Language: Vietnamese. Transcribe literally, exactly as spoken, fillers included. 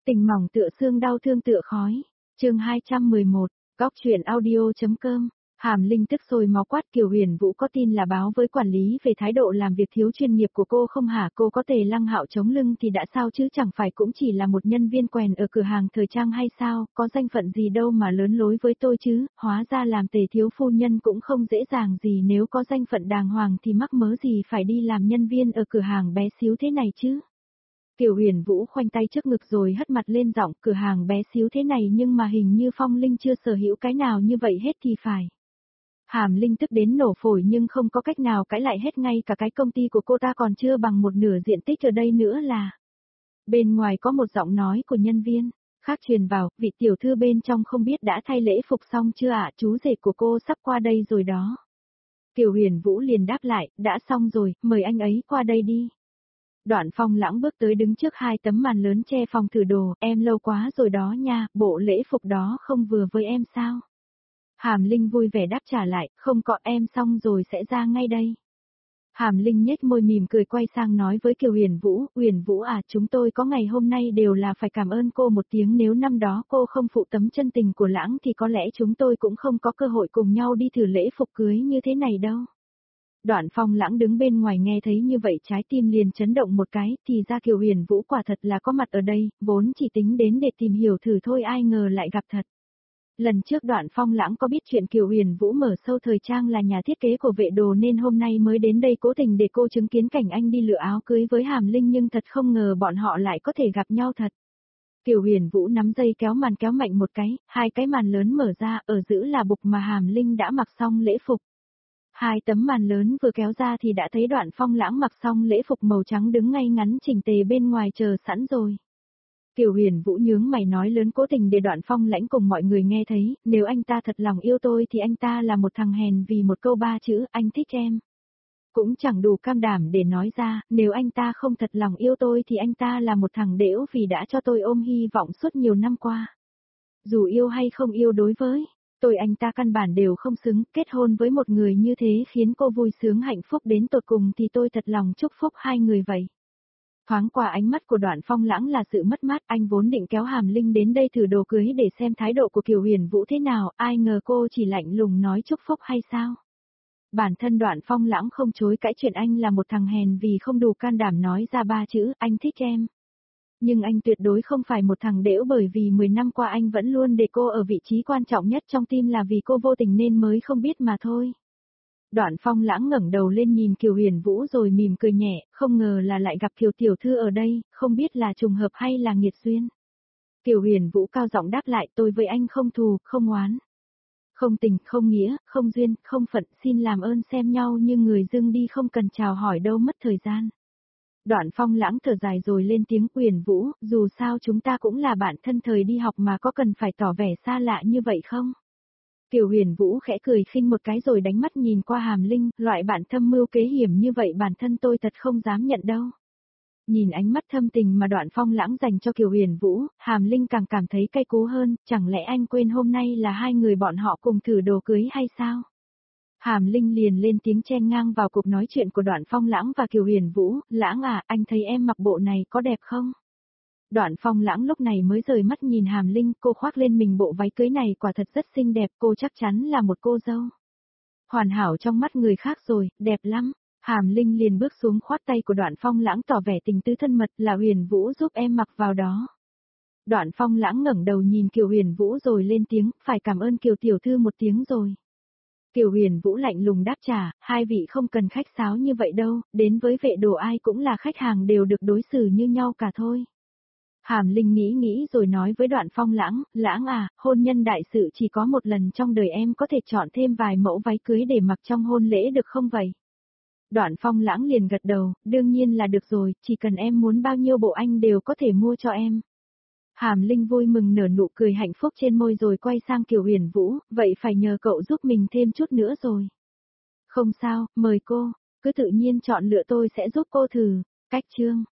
Tình mỏng tựa xương đau thương tựa khói. Chương hai trăm mười một, Góc truyện audio.com. Hàm Linh tức sôi máu quát Kiều Huyền Vũ có tin là báo với quản lý về thái độ làm việc thiếu chuyên nghiệp của cô không hả? Cô có Tề Lăng Hạo chống lưng thì đã sao chứ, chẳng phải cũng chỉ là một nhân viên quèn ở cửa hàng thời trang hay sao, có danh phận gì đâu mà lớn lối với tôi chứ, hóa ra làm Tề thiếu phu nhân cũng không dễ dàng gì, nếu có danh phận đàng hoàng thì mắc mớ gì phải đi làm nhân viên ở cửa hàng bé xíu thế này chứ. Kiều Huyền Vũ khoanh tay trước ngực rồi hất mặt lên giọng, cửa hàng bé xíu thế này nhưng mà hình như Phong Linh chưa sở hữu cái nào như vậy hết thì phải. Hàm Linh tức đến nổ phổi nhưng không có cách nào cãi lại hết, ngay cả cái công ty của cô ta còn chưa bằng một nửa diện tích ở đây nữa là. Bên ngoài có một giọng nói của nhân viên khác truyền vào, vị tiểu thư bên trong không biết đã thay lễ phục xong chưa ạ, chú rể của cô sắp qua đây rồi đó. Kiều Huyền Vũ liền đáp lại, đã xong rồi, mời anh ấy qua đây đi. Đoạn Phong Lãng bước tới đứng trước hai tấm màn lớn che phòng thử đồ, em lâu quá rồi đó nha, bộ lễ phục đó không vừa với em sao? Hàm Linh vui vẻ đáp trả lại, không có, em xong rồi sẽ ra ngay đây. Hàm Linh nhếch môi mỉm cười quay sang nói với Kiều Huyền Vũ, Huyền Vũ à, chúng tôi có ngày hôm nay đều là phải cảm ơn cô một tiếng, nếu năm đó cô không phụ tấm chân tình của Lãng thì có lẽ chúng tôi cũng không có cơ hội cùng nhau đi thử lễ phục cưới như thế này đâu. Đoạn Phong Lãng đứng bên ngoài nghe thấy như vậy trái tim liền chấn động một cái, thì ra Kiều Huyền Vũ quả thật là có mặt ở đây, vốn chỉ tính đến để tìm hiểu thử thôi, ai ngờ lại gặp thật. Lần trước Đoạn Phong Lãng có biết chuyện Kiều Huyền Vũ mở show thời trang là nhà thiết kế của Vệ Đồ nên hôm nay mới đến đây cố tình để cô chứng kiến cảnh anh đi lựa áo cưới với Hàm Linh, nhưng thật không ngờ bọn họ lại có thể gặp nhau thật. Kiều Huyền Vũ nắm dây kéo màn kéo mạnh một cái, hai cái màn lớn mở ra, ở giữa là bục mà Hàm Linh đã mặc xong lễ phục. Hai tấm màn lớn vừa kéo ra thì đã thấy Đoạn Phong Lãng mặc xong lễ phục màu trắng đứng ngay ngắn chỉnh tề bên ngoài chờ sẵn rồi. Kiều Huyền Vũ nhướng mày nói lớn cố tình để Đoạn Phong Lãng cùng mọi người nghe thấy, nếu anh ta thật lòng yêu tôi thì anh ta là một thằng hèn vì một câu ba chữ, anh thích em. Cũng chẳng đủ cam đảm để nói ra, nếu anh ta không thật lòng yêu tôi thì anh ta là một thằng đểu vì đã cho tôi ôm hy vọng suốt nhiều năm qua. Dù yêu hay không yêu đối với tôi anh ta căn bản đều không xứng, kết hôn với một người như thế khiến cô vui sướng hạnh phúc đến tột cùng thì tôi thật lòng chúc phúc hai người vậy. Thoáng qua ánh mắt của Đoạn Phong Lãng là sự mất mát, anh vốn định kéo Hàm Linh đến đây thử đồ cưới để xem thái độ của Kiều Huyền Vũ thế nào, ai ngờ cô chỉ lạnh lùng nói chúc phúc hay sao. Bản thân Đoạn Phong Lãng không chối cãi chuyện anh là một thằng hèn vì không đủ can đảm nói ra ba chữ, anh thích em. Nhưng anh tuyệt đối không phải một thằng đểu, bởi vì mười năm qua anh vẫn luôn để cô ở vị trí quan trọng nhất trong tim là vì cô vô tình nên mới không biết mà thôi. Đoạn Phong Lãng ngẩng đầu lên nhìn Kiều Huyền Vũ rồi mỉm cười nhẹ, không ngờ là lại gặp Kiều tiểu thư ở đây, không biết là trùng hợp hay là nghiệt duyên. Kiều Huyền Vũ cao giọng đáp lại, tôi với anh không thù, không oán. Không tình, không nghĩa, không duyên, không phận, xin làm ơn xem nhau như người dưng đi, không cần chào hỏi đâu mất thời gian. Đoạn Phong Lãng thở dài rồi lên tiếng, Huyền Vũ, dù sao chúng ta cũng là bạn thân thời đi học mà, có cần phải tỏ vẻ xa lạ như vậy không? Kiều Huyền Vũ khẽ cười khinh một cái rồi đánh mắt nhìn qua Hàm Linh, loại bạn thâm mưu kế hiểm như vậy bản thân tôi thật không dám nhận đâu. Nhìn ánh mắt thâm tình mà Đoạn Phong Lãng dành cho Kiều Huyền Vũ, Hàm Linh càng cảm thấy cay cú hơn, chẳng lẽ anh quên hôm nay là hai người bọn họ cùng thử đồ cưới hay sao? Hàm Linh liền lên tiếng chen ngang vào cuộc nói chuyện của Đoạn Phong Lãng và Kiều Huyền Vũ, Lãng à, anh thấy em mặc bộ này có đẹp không? Đoạn Phong Lãng lúc này mới rời mắt nhìn Hàm Linh, cô khoác lên mình bộ váy cưới này quả thật rất xinh đẹp, cô chắc chắn là một cô dâu hoàn hảo trong mắt người khác rồi, đẹp lắm. Hàm Linh liền bước xuống khoát tay của Đoạn Phong Lãng tỏ vẻ tình tứ thân mật, là Huyền Vũ giúp em mặc vào đó. Đoạn Phong Lãng ngẩng đầu nhìn Kiều Huyền Vũ rồi lên tiếng, phải cảm ơn Kiều tiểu thư một tiếng rồi. Kiều Huyền Vũ lạnh lùng đáp trả, hai vị không cần khách sáo như vậy đâu, đến với Vệ Đồ ai cũng là khách hàng đều được đối xử như nhau cả thôi. Hàm Linh nghĩ nghĩ rồi nói với Đoạn Phong Lãng, Lãng à, hôn nhân đại sự chỉ có một lần trong đời, em có thể chọn thêm vài mẫu váy cưới để mặc trong hôn lễ được không vậy? Đoạn Phong Lãng liền gật đầu, đương nhiên là được rồi, chỉ cần em muốn bao nhiêu bộ anh đều có thể mua cho em. Hàm Linh vui mừng nở nụ cười hạnh phúc trên môi rồi quay sang Kiều Huyền Vũ, vậy phải nhờ cậu giúp mình thêm chút nữa rồi. Không sao, mời cô, cứ tự nhiên chọn lựa, tôi sẽ giúp cô thử. Cách chương